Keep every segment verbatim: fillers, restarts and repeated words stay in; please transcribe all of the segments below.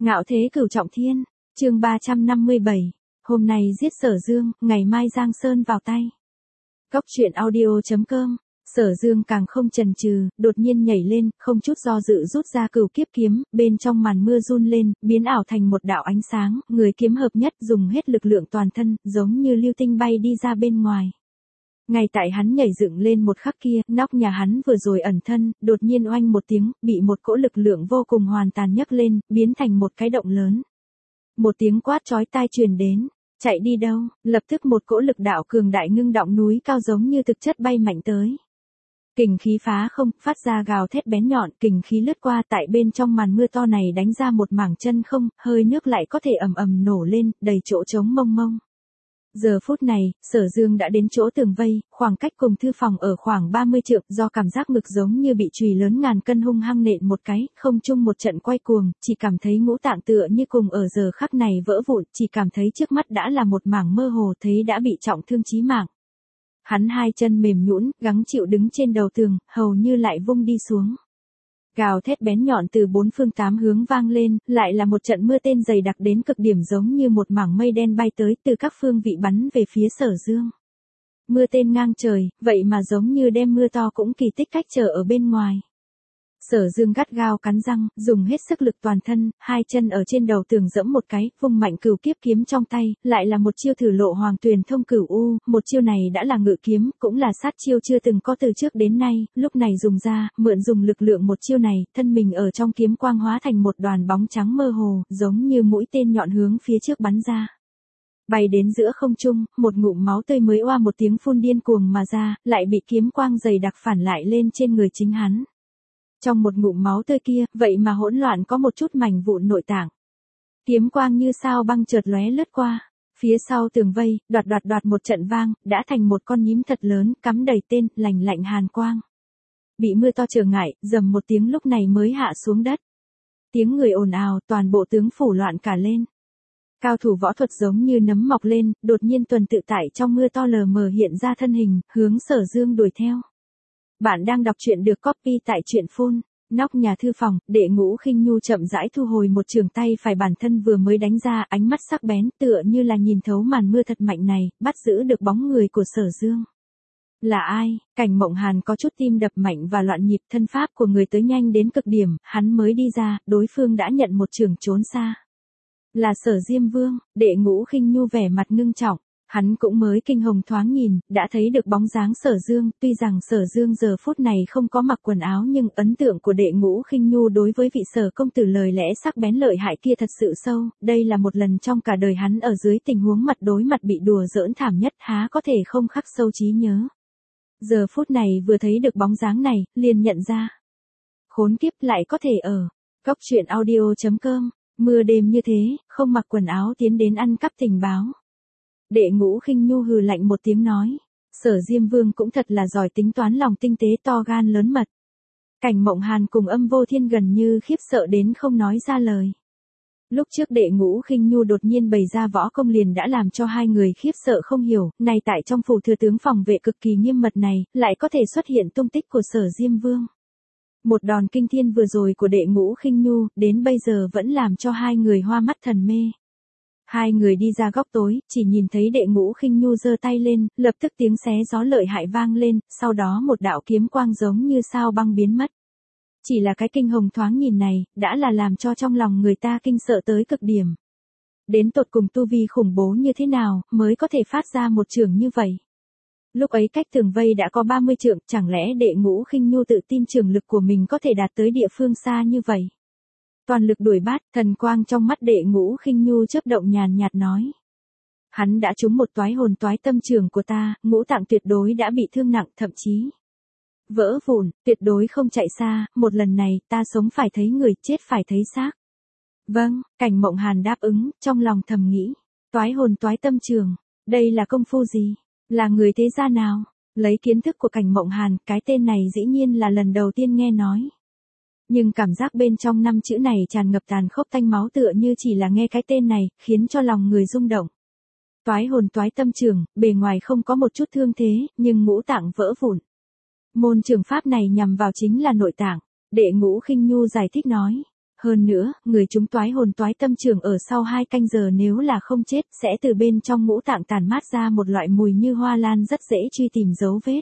Ngạo thế cửu trọng thiên, chương ba trăm năm mươi bảy, hôm nay giết Sở Dương, ngày mai Giang Sơn vào tay. Cốc truyện audio chấm com. Sở Dương càng không chần chừ, đột nhiên nhảy lên, không chút do dự rút ra cửu kiếp kiếm, bên trong màn mưa run lên, biến ảo thành một đạo ánh sáng, người kiếm hợp nhất dùng hết lực lượng toàn thân, giống như lưu tinh bay đi ra bên ngoài. Ngay tại hắn nhảy dựng lên một khắc kia, nóc nhà hắn vừa rồi ẩn thân, đột nhiên oanh một tiếng, bị một cỗ lực lượng vô cùng hoàn tàn nhấc lên, biến thành một cái động lớn. Một tiếng quát chói tai truyền đến, chạy đi đâu, lập tức một cỗ lực đạo cường đại ngưng động núi cao giống như thực chất bay mạnh tới. Kình khí phá không, phát ra gào thét bén nhọn, kình khí lướt qua tại bên trong màn mưa to này đánh ra một mảng chân không, hơi nước lại có thể ầm ầm nổ lên, đầy chỗ trống mông mông. Giờ phút này, Sở Dương đã đến chỗ tường vây, khoảng cách cùng thư phòng ở khoảng ba mươi trượng, do cảm giác ngực giống như bị chùy lớn ngàn cân hung hăng nện một cái, không chung một trận quay cuồng, chỉ cảm thấy ngũ tạng tựa như cùng ở giờ khắc này vỡ vụn, chỉ cảm thấy trước mắt đã là một mảng mơ hồ, thấy đã bị trọng thương chí mạng. Hắn hai chân mềm nhũn, gắng chịu đứng trên đầu tường, hầu như lại vung đi xuống. Gào thét bén nhọn từ bốn phương tám hướng vang lên, lại là một trận mưa tên dày đặc đến cực điểm giống như một mảng mây đen bay tới từ các phương vị bắn về phía Sở Dương. Mưa tên ngang trời, vậy mà giống như đem mưa to cũng kỳ tích cách trở ở bên ngoài. Sở Dương gắt gao cắn răng, dùng hết sức lực toàn thân, hai chân ở trên đầu tường dẫm một cái, vung mạnh cửu kiếp kiếm trong tay, lại là một chiêu thử lộ hoàng tuyền thông cửu u, một chiêu này đã là ngự kiếm, cũng là sát chiêu chưa từng có từ trước đến nay, lúc này dùng ra, mượn dùng lực lượng một chiêu này, thân mình ở trong kiếm quang hóa thành một đoàn bóng trắng mơ hồ, giống như mũi tên nhọn hướng phía trước bắn ra. Bay đến giữa không trung, một ngụm máu tươi mới oa một tiếng phun điên cuồng mà ra, lại bị kiếm quang dày đặc phản lại lên trên người chính hắn. Trong một ngụm máu tươi kia, vậy mà hỗn loạn có một chút mảnh vụn nội tạng. Kiếm quang như sao băng chợt lóe lướt qua, phía sau tường vây, đoạt đoạt đoạt một trận vang, đã thành một con nhím thật lớn, cắm đầy tên, lành lạnh hàn quang. Bị mưa to trở ngại, rầm một tiếng lúc này mới hạ xuống đất. Tiếng người ồn ào, toàn bộ tướng phủ loạn cả lên. Cao thủ võ thuật giống như nấm mọc lên, đột nhiên tuần tự tại trong mưa to lờ mờ hiện ra thân hình, hướng Sở Dương đuổi theo. Bạn đang đọc truyện được copy tại truyện phun. Nóc nhà thư phòng, Đệ Ngũ Khinh Nhu chậm rãi thu hồi một trường tay phải bản thân vừa mới đánh ra, ánh mắt sắc bén tựa như là nhìn thấu màn mưa thật mạnh này, bắt giữ được bóng người của Sở Dương. Là ai? Cảnh Mộng Hàn có chút tim đập mạnh và loạn nhịp, thân pháp của người tới nhanh đến cực điểm, hắn mới đi ra, đối phương đã nhận một trường trốn xa. Là Sở Diêm Vương. Đệ Ngũ Khinh Nhu vẻ mặt ngưng trọng. Hắn cũng mới kinh hồng thoáng nhìn, đã thấy được bóng dáng Sở Dương, tuy rằng Sở Dương giờ phút này không có mặc quần áo nhưng ấn tượng của Đệ Ngũ Khinh Nhu đối với vị Sở công tử lời lẽ sắc bén lợi hại kia thật sự sâu, đây là một lần trong cả đời hắn ở dưới tình huống mặt đối mặt bị đùa giỡn thảm nhất, há có thể không khắc sâu trí nhớ. Giờ phút này vừa thấy được bóng dáng này, liền nhận ra. Khốn kiếp lại có thể ở. Cốc truyện audio chấm com, mưa đêm như thế, không mặc quần áo tiến đến ăn cắp tình báo. Đệ Ngũ Khinh Nhu hừ lạnh một tiếng nói, Sở Diêm Vương cũng thật là giỏi tính toán lòng tinh tế to gan lớn mật. Cảnh Mộng Hàn cùng Âm Vô Thiên gần như khiếp sợ đến không nói ra lời. Lúc trước Đệ Ngũ Khinh Nhu đột nhiên bày ra võ công liền đã làm cho hai người khiếp sợ không hiểu, nay tại trong phủ thừa tướng phòng vệ cực kỳ nghiêm mật này, lại có thể xuất hiện tung tích của Sở Diêm Vương. Một đòn kinh thiên vừa rồi của Đệ Ngũ Khinh Nhu, đến bây giờ vẫn làm cho hai người hoa mắt thần mê. Hai người đi ra góc tối, chỉ nhìn thấy Đệ Ngũ Khinh Nhu giơ tay lên, lập tức tiếng xé gió lợi hại vang lên, sau đó một đạo kiếm quang giống như sao băng biến mất. Chỉ là cái kinh hồng thoáng nhìn này, đã là làm cho trong lòng người ta kinh sợ tới cực điểm. Đến tột cùng tu vi khủng bố như thế nào, mới có thể phát ra một trường như vậy. Lúc ấy cách tường vây đã có ba mươi trượng, chẳng lẽ Đệ Ngũ Khinh Nhu tự tin trường lực của mình có thể đạt tới địa phương xa như vậy. Toàn lực đuổi bắt, thần quang trong mắt Đệ Ngũ Khinh Nhu chớp động nhàn nhạt nói. Hắn đã trúng một toái hồn toái tâm trường của ta, ngũ tạng tuyệt đối đã bị thương nặng, thậm chí vỡ vụn, tuyệt đối không chạy xa, một lần này ta sống phải thấy người, chết phải thấy xác. Vâng, Cảnh Mộng Hàn đáp ứng, trong lòng thầm nghĩ. Toái hồn toái tâm trường, đây là công phu gì? Là người thế gia nào? Lấy kiến thức của Cảnh Mộng Hàn, cái tên này dĩ nhiên là lần đầu tiên nghe nói. Nhưng cảm giác bên trong năm chữ này tràn ngập tàn khốc tanh máu tựa như chỉ là nghe cái tên này, khiến cho lòng người rung động. Toái hồn toái tâm trường, bề ngoài không có một chút thương thế, nhưng ngũ tạng vỡ vụn. Môn trường pháp này nhằm vào chính là nội tạng. Đệ Ngũ Khinh Nhu giải thích nói. Hơn nữa, người chúng toái hồn toái tâm trường ở sau hai canh giờ nếu là không chết, sẽ từ bên trong ngũ tạng tản mát ra một loại mùi như hoa lan rất dễ truy tìm dấu vết.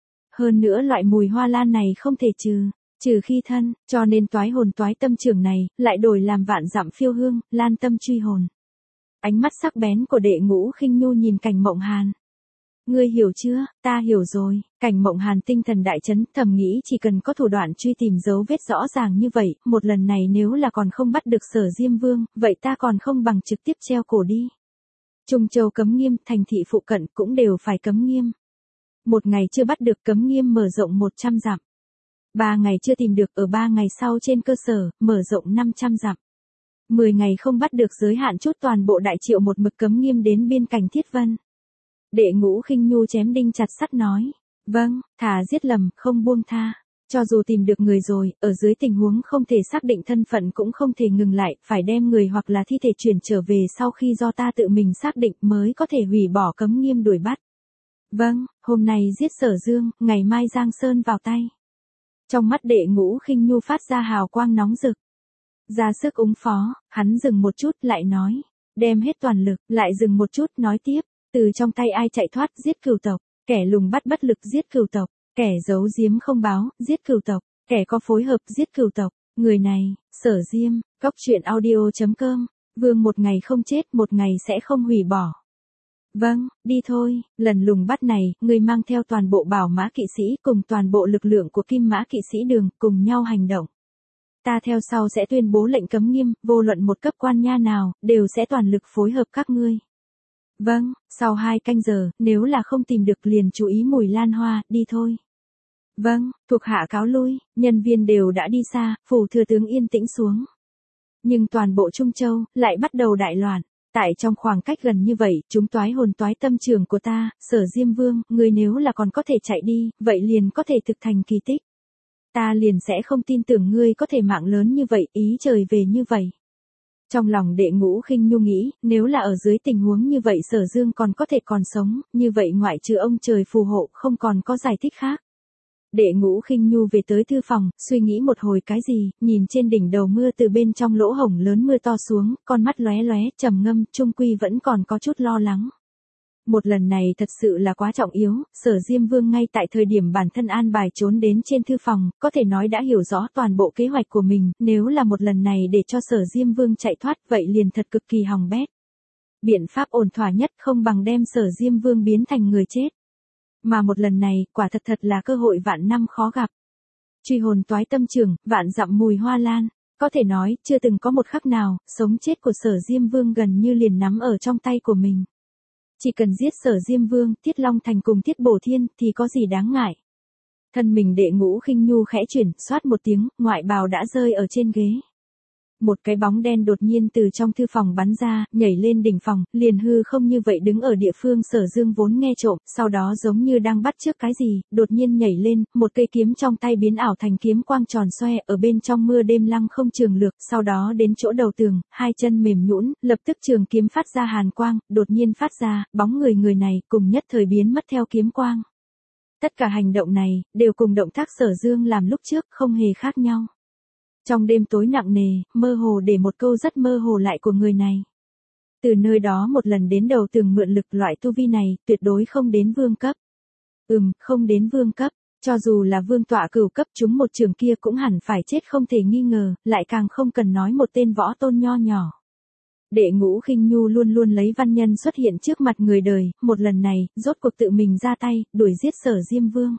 Hơn nữa loại mùi hoa lan này không thể trừ, trừ khi thân, cho nên toái hồn toái tâm trường này, lại đổi làm vạn dặm phiêu hương, lan tâm truy hồn. Ánh mắt sắc bén của Đệ Ngũ Khinh Nhu nhìn Cảnh Mộng Hàn. Ngươi hiểu chưa, ta hiểu rồi. Cảnh Mộng Hàn tinh thần đại chấn, thầm nghĩ chỉ cần có thủ đoạn truy tìm dấu vết rõ ràng như vậy, một lần này nếu là còn không bắt được Sở Diêm Vương, vậy ta còn không bằng trực tiếp treo cổ đi. Trung Châu cấm nghiêm, thành thị phụ cận cũng đều phải cấm nghiêm. Một ngày chưa bắt được cấm nghiêm mở rộng một trăm dặm. Ba ngày chưa tìm được ở ba ngày sau trên cơ sở, mở rộng năm trăm dặm. Mười ngày không bắt được giới hạn chút toàn bộ đại triệu một mực cấm nghiêm đến biên cảnh Thiết Vân. Đệ Ngũ Khinh Nhu chém đinh chặt sắt nói. Vâng, thà giết lầm, không buông tha. Cho dù tìm được người rồi, ở dưới tình huống không thể xác định thân phận cũng không thể ngừng lại, phải đem người hoặc là thi thể chuyển trở về sau khi do ta tự mình xác định mới có thể hủy bỏ cấm nghiêm đuổi bắt. Vâng, hôm nay giết Sở Dương, ngày mai Giang Sơn vào tay. Trong mắt Đệ Ngũ Khinh Nhu phát ra hào quang nóng rực. Ra sức ứng phó, hắn dừng một chút lại nói. Đem hết toàn lực, lại dừng một chút nói tiếp. Từ trong tay ai chạy thoát giết cừu tộc, kẻ lùng bắt bất lực giết cừu tộc, kẻ giấu giếm không báo, giết cừu tộc, kẻ có phối hợp giết cừu tộc. Người này, Sở Diêm, Cốc Truyện Audio chấm com, vương một ngày không chết một ngày sẽ không hủy bỏ. Vâng, đi thôi, lần lùng bắt này, người mang theo toàn bộ bảo mã kỵ sĩ cùng toàn bộ lực lượng của kim mã kỵ sĩ đường cùng nhau hành động. Ta theo sau sẽ tuyên bố lệnh cấm nghiêm, vô luận một cấp quan nha nào, đều sẽ toàn lực phối hợp các ngươi. Vâng, sau hai canh giờ, nếu là không tìm được liền chú ý mùi lan hoa, đi thôi. Vâng, thuộc hạ cáo lui, nhân viên đều đã đi xa, phủ thừa tướng yên tĩnh xuống. Nhưng toàn bộ Trung Châu, lại bắt đầu đại loạn. Tại trong khoảng cách gần như vậy, chúng toái hồn toái tâm trường của ta, Sở Diêm Vương, người nếu là còn có thể chạy đi, vậy liền có thể thực thành kỳ tích. Ta liền sẽ không tin tưởng ngươi có thể mạng lớn như vậy, ý trời về như vậy. Trong lòng Đệ Ngũ Khinh Nhu nghĩ, nếu là ở dưới tình huống như vậy Sở Dương còn có thể còn sống, như vậy ngoại trừ ông trời phù hộ không còn có giải thích khác. Đệ Ngũ Khinh Nhu về tới thư phòng, suy nghĩ một hồi cái gì, nhìn trên đỉnh đầu mưa từ bên trong lỗ hổng lớn mưa to xuống, con mắt lóe lóe, trầm ngâm, trung quy vẫn còn có chút lo lắng. Một lần này thật sự là quá trọng yếu, Sở Diêm Vương ngay tại thời điểm bản thân an bài trốn đến trên thư phòng, có thể nói đã hiểu rõ toàn bộ kế hoạch của mình, nếu là một lần này để cho Sở Diêm Vương chạy thoát vậy liền thật cực kỳ hỏng bét. Biện pháp ổn thỏa nhất không bằng đem Sở Diêm Vương biến thành người chết. Mà một lần này, quả thật thật là cơ hội vạn năm khó gặp. Truy hồn toái tâm trường, vạn dặm mùi hoa lan, có thể nói, chưa từng có một khắc nào, sống chết của Sở Diêm Vương gần như liền nắm ở trong tay của mình. Chỉ cần giết Sở Diêm Vương, Thiết Long Thành cùng Thiết Bổ Thiên, thì có gì đáng ngại. Thân mình Đệ Ngũ Khinh Nhu khẽ chuyển, xoát một tiếng, ngoại bào đã rơi ở trên ghế. Một cái bóng đen đột nhiên từ trong thư phòng bắn ra, nhảy lên đỉnh phòng, liền hư không như vậy đứng ở địa phương Sở Dương vốn nghe trộm, sau đó giống như đang bắt chước cái gì, đột nhiên nhảy lên, một cây kiếm trong tay biến ảo thành kiếm quang tròn xoe, ở bên trong mưa đêm lăng không trường lược, sau đó đến chỗ đầu tường, hai chân mềm nhũn, lập tức trường kiếm phát ra hàn quang, đột nhiên phát ra, bóng người người này cùng nhất thời biến mất theo kiếm quang. Tất cả hành động này, đều cùng động tác Sở Dương làm lúc trước, không hề khác nhau. Trong đêm tối nặng nề, mơ hồ để một câu rất mơ hồ lại của người này. Từ nơi đó một lần đến đầu tường mượn lực loại tu vi này, tuyệt đối không đến vương cấp. Ừm, không đến vương cấp, cho dù là vương tọa cửu cấp chúng một trường kia cũng hẳn phải chết không thể nghi ngờ, lại càng không cần nói một tên võ tôn nho nhỏ. Đệ Ngũ Khinh Nhu luôn luôn lấy văn nhân xuất hiện trước mặt người đời, một lần này, rốt cuộc tự mình ra tay, đuổi giết Sở Diêm Vương.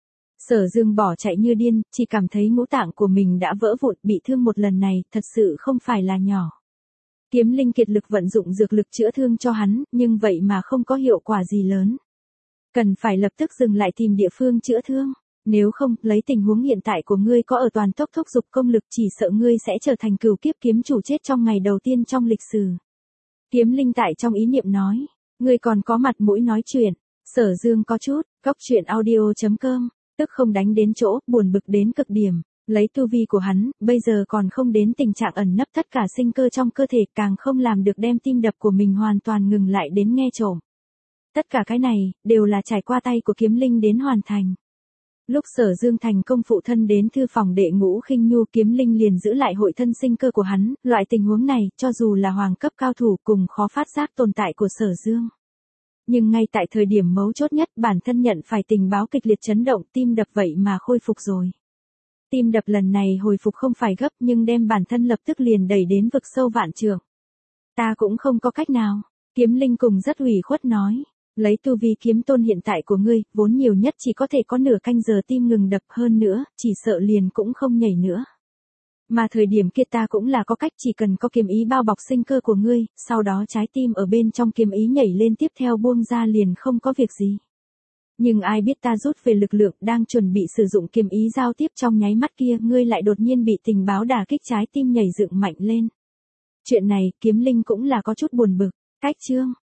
Sở Dương bỏ chạy như điên, chỉ cảm thấy ngũ tạng của mình đã vỡ vụn, bị thương một lần này, thật sự không phải là nhỏ. Kiếm linh kiệt lực vận dụng dược lực chữa thương cho hắn, nhưng vậy mà không có hiệu quả gì lớn. Cần phải lập tức dừng lại tìm địa phương chữa thương. Nếu không, lấy tình huống hiện tại của ngươi có ở toàn tốc thúc dục công lực chỉ sợ ngươi sẽ trở thành cửu kiếp kiếm chủ chết trong ngày đầu tiên trong lịch sử. Kiếm linh tại trong ý niệm nói, ngươi còn có mặt mũi nói chuyện. Sở Dương có chút, Cốc Truyện Audio chấm com. Tức không đánh đến chỗ, buồn bực đến cực điểm, lấy tu vi của hắn, bây giờ còn không đến tình trạng ẩn nấp tất cả sinh cơ trong cơ thể, càng không làm được đem tim đập của mình hoàn toàn ngừng lại đến nghe trộm. Tất cả cái này, đều là trải qua tay của kiếm linh đến hoàn thành. Lúc Sở Dương thành công phụ thân đến thư phòng Đệ Ngũ Khinh Nhu, Kiếm Linh liền giữ lại hội thân sinh cơ của hắn, loại tình huống này, cho dù là hoàng cấp cao thủ cùng khó phát giác tồn tại của Sở Dương. Nhưng ngay tại thời điểm mấu chốt nhất, bản thân nhận phải tình báo kịch liệt chấn động, tim đập vậy mà khôi phục rồi. Tim đập lần này hồi phục không phải gấp, nhưng đem bản thân lập tức liền đẩy đến vực sâu vạn trượng. Ta cũng không có cách nào, Kiếm Linh cùng rất ủy khuất nói. Lấy tu vi kiếm tôn hiện tại của ngươi, vốn nhiều nhất chỉ có thể có nửa canh giờ tim ngừng đập, hơn nữa, chỉ sợ liền cũng không nhảy nữa. Mà thời điểm kia ta cũng là có cách, chỉ cần có kiếm ý bao bọc sinh cơ của ngươi, sau đó trái tim ở bên trong kiếm ý nhảy lên, tiếp theo buông ra liền không có việc gì. Nhưng ai biết ta rút về lực lượng, đang chuẩn bị sử dụng kiếm ý giao tiếp trong nháy mắt kia, ngươi lại đột nhiên bị tình báo đả kích, trái tim nhảy dựng mạnh lên. Chuyện này, Kiếm Linh cũng là có chút buồn bực. Cách chương